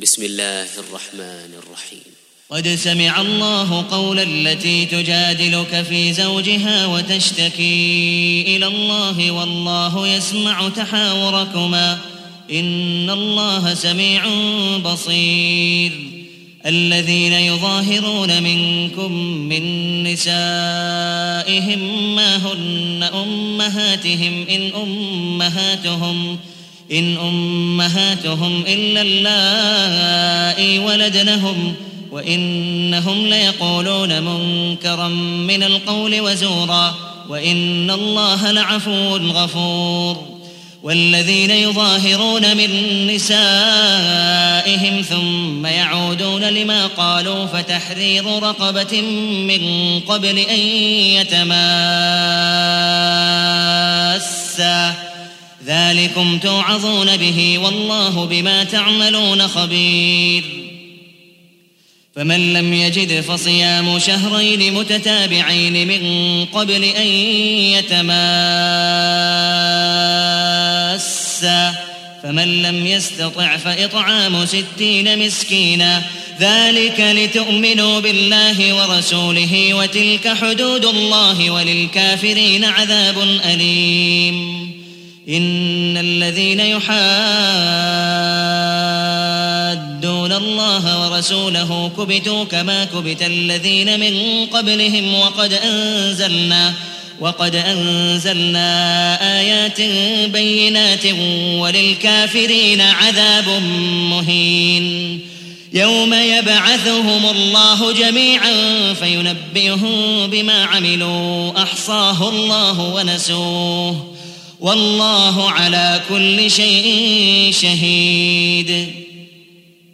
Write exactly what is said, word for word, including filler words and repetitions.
بسم الله الرحمن الرحيم. قد سمع الله قول التي تجادلك في زوجها وتشتكي إلى الله والله يسمع تحاوركما إن الله سميع بصير. الذين يظاهرون منكم من نسائهم ما هن أمهاتهم إن أمهاتهم إن أمهاتهم إلا اللائي ولدنهم وإنهم ليقولون منكرا من القول وزورا وإن الله لعفو غفور. والذين يظاهرون من نسائهم ثم يعودون لما قالوا فتحرير رقبة من قبل أن يتماسا ذلكم توعظون به والله بما تعملون خبير. فمن لم يجد فصيام شهرين متتابعين من قبل أن يتماسا فمن لم يستطع فإطعام ستين مسكينا ذلك لتؤمنوا بالله ورسوله وتلك حدود الله وللكافرين عذاب أليم. إن الذين يحادون الله ورسوله كبتوا كما كبت الذين من قبلهم وقد أنزلنا وقد أنزلنا آيات بينات وللكافرين عذاب مهين. يوم يبعثهم الله جميعا فينبئهم بما عملوا أحصاه الله ونسوه والله على كل شيء شهيد.